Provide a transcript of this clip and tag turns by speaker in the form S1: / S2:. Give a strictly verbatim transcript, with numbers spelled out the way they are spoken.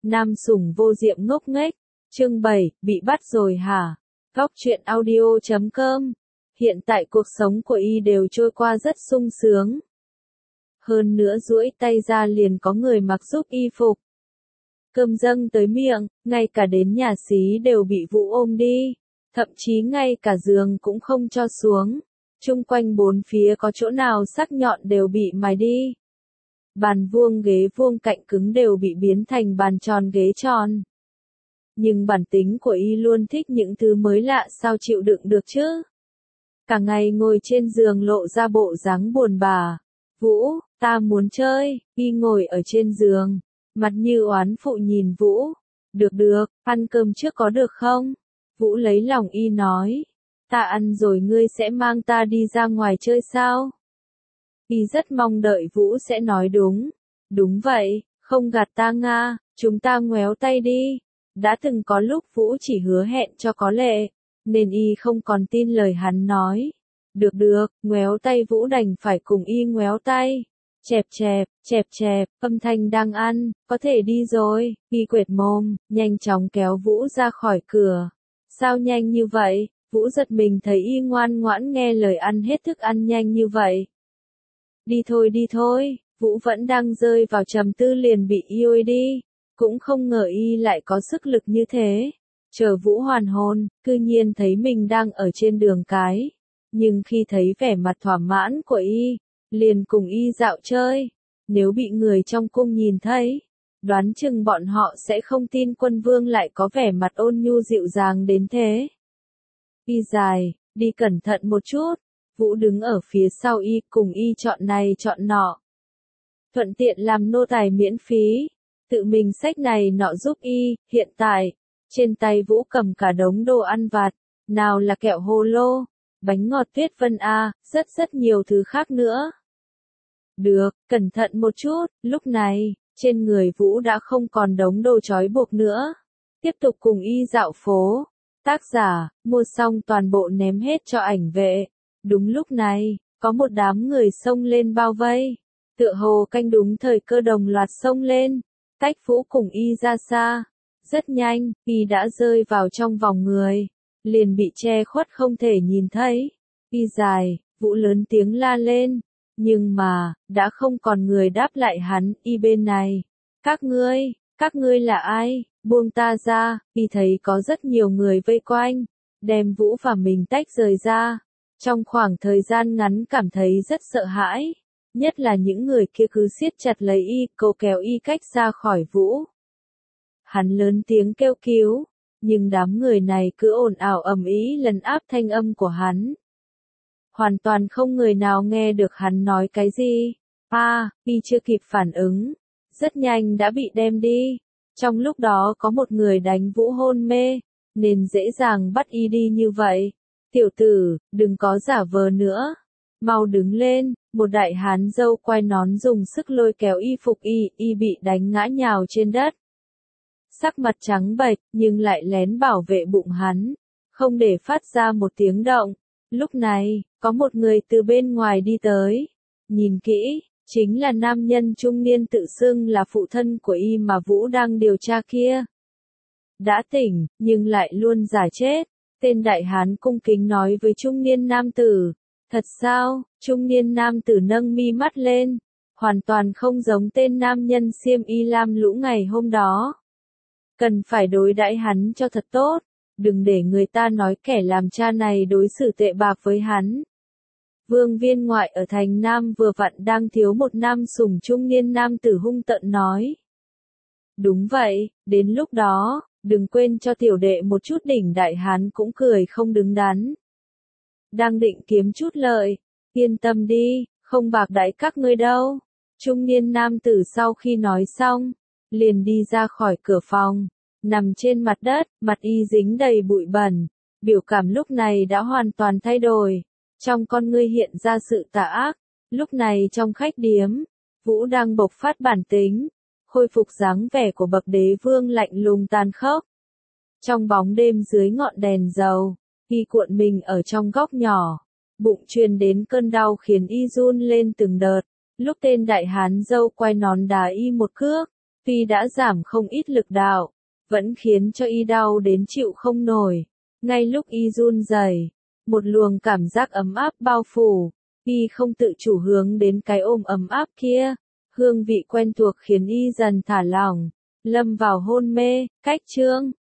S1: Nam sủng vô diệm ngốc nghếch. Chương bảy, bị bắt rồi hả? Góc truyện audio chấm com. Hiện tại cuộc sống của y đều trôi qua rất sung sướng. Hơn nữa duỗi tay ra liền có người mặc giúp y phục. Cơm dâng tới miệng, ngay cả đến nhà xí đều bị Vũ ôm đi. Thậm chí ngay cả giường cũng không cho xuống. Chung quanh bốn phía có chỗ nào sắc nhọn đều bị mài đi. Bàn vuông ghế vuông cạnh cứng đều bị biến thành bàn tròn ghế tròn. Nhưng bản tính của y luôn thích những thứ mới lạ, sao chịu đựng được chứ? Cả ngày ngồi trên giường lộ ra bộ dáng buồn bã. Vũ, ta muốn chơi. Y ngồi ở trên giường, mặt như oán phụ nhìn Vũ. Được được, ăn cơm trước có được không? Vũ lấy lòng y nói. Ta ăn rồi ngươi sẽ mang ta đi ra ngoài chơi sao? Y rất mong đợi Vũ sẽ nói đúng. Đúng vậy, không gạt ta nga, chúng ta ngoéo tay đi. Đã từng có lúc Vũ chỉ hứa hẹn cho có lệ, nên y không còn tin lời hắn nói. Được được, ngoéo tay Vũ đành phải cùng y ngoéo tay. Chẹp chẹp, chẹp chẹp, âm thanh đang ăn, có thể đi rồi. Y quệt mồm, nhanh chóng kéo Vũ ra khỏi cửa. Sao nhanh như vậy? Vũ giật mình thấy y ngoan ngoãn nghe lời ăn hết thức ăn nhanh như vậy. Đi thôi đi thôi, Vũ vẫn đang rơi vào trầm tư liền bị y ôi đi. Cũng không ngờ y lại có sức lực như thế. Chờ Vũ hoàn hồn, cư nhiên thấy mình đang ở trên đường cái. Nhưng khi thấy vẻ mặt thỏa mãn của y, liền cùng y dạo chơi. Nếu bị người trong cung nhìn thấy, đoán chừng bọn họ sẽ không tin quân vương lại có vẻ mặt ôn nhu dịu dàng đến thế. Y dài, đi cẩn thận một chút. Vũ đứng ở phía sau y cùng y chọn này chọn nọ. Thuận tiện làm nô tài miễn phí. Tự mình xách này nọ giúp y. Hiện tại, trên tay Vũ cầm cả đống đồ ăn vặt. Nào là kẹo hồ lô, bánh ngọt Tuyết Vân A, rất rất nhiều thứ khác nữa. Được, cẩn thận một chút. Lúc này, trên người Vũ đã không còn đống đồ trói buộc nữa. Tiếp tục cùng y dạo phố. Tác giả, mua xong toàn bộ ném hết cho ảnh vệ. Đúng lúc này, có một đám người xông lên bao vây. Tựa hồ canh đúng thời cơ đồng loạt xông lên. Tách Vũ cùng y ra xa. Rất nhanh, y đã rơi vào trong vòng người. Liền bị che khuất không thể nhìn thấy. Y dài, Vũ lớn tiếng la lên. Nhưng mà, đã không còn người đáp lại hắn, y bên này. Các ngươi, các ngươi là ai? Buông ta ra. Y thấy có rất nhiều người vây quanh. Đem Vũ và mình tách rời ra. Trong khoảng thời gian ngắn cảm thấy rất sợ hãi. Nhất là những người kia cứ siết chặt lấy y, cố kéo y cách ra khỏi Vũ. Hắn lớn tiếng kêu cứu, nhưng đám người này cứ ồn ào ầm ĩ lấn áp thanh âm của hắn. Hoàn toàn không người nào nghe được hắn nói cái gì. A, à, y chưa kịp phản ứng, rất nhanh đã bị đem đi. Trong lúc đó có một người đánh Vũ hôn mê, nên dễ dàng bắt y đi như vậy. Tiểu tử, đừng có giả vờ nữa. Mau đứng lên, một đại hán râu quai nón dùng sức lôi kéo y phục y, y bị đánh ngã nhào trên đất. Sắc mặt trắng bệch, nhưng lại lén bảo vệ bụng hắn, không để phát ra một tiếng động. Lúc này, có một người từ bên ngoài đi tới. Nhìn kỹ, chính là nam nhân trung niên tự xưng là phụ thân của y mà Vũ đang điều tra kia. Đã tỉnh, nhưng lại luôn giả chết. Tên đại hán cung kính nói với trung niên nam tử. Thật sao? Trung niên nam tử nâng mi mắt lên. Hoàn toàn không giống tên nam nhân xiêm y lam lũ ngày hôm đó. Cần phải đối đãi hắn cho thật tốt. Đừng để người ta nói kẻ làm cha này đối xử tệ bạc với hắn. Vương viên ngoại ở thành Nam vừa vặn đang thiếu một nam sủng, trung niên nam tử hung tợn nói. Đúng vậy, đến lúc đó, đừng quên cho tiểu đệ một chút đỉnh. Đại hán cũng cười không đứng đắn. Đang định kiếm chút lợi, yên tâm đi, không bạc đãi các ngươi đâu. Trung niên nam tử sau khi nói xong, liền đi ra khỏi cửa phòng, nằm trên mặt đất, mặt y dính đầy bụi bẩn, biểu cảm lúc này đã hoàn toàn thay đổi, trong con ngươi hiện ra sự tà ác. Lúc này trong khách điếm, Vũ đang bộc phát bản tính, khôi phục dáng vẻ của bậc đế vương lạnh lùng tàn khốc. Trong bóng đêm dưới ngọn đèn dầu, y cuộn mình ở trong góc nhỏ, bụng truyền đến cơn đau khiến y run lên từng đợt. Lúc tên đại hán râu quai nón đá y một cước, Tuy đã giảm không ít lực đạo, vẫn khiến cho y đau đến chịu không nổi. Ngay lúc y run rẩy, một luồng cảm giác ấm áp bao phủ, y không tự chủ hướng đến cái ôm ấm áp kia. Hương vị quen thuộc khiến y dần thả lỏng, lâm vào hôn mê. Cách chương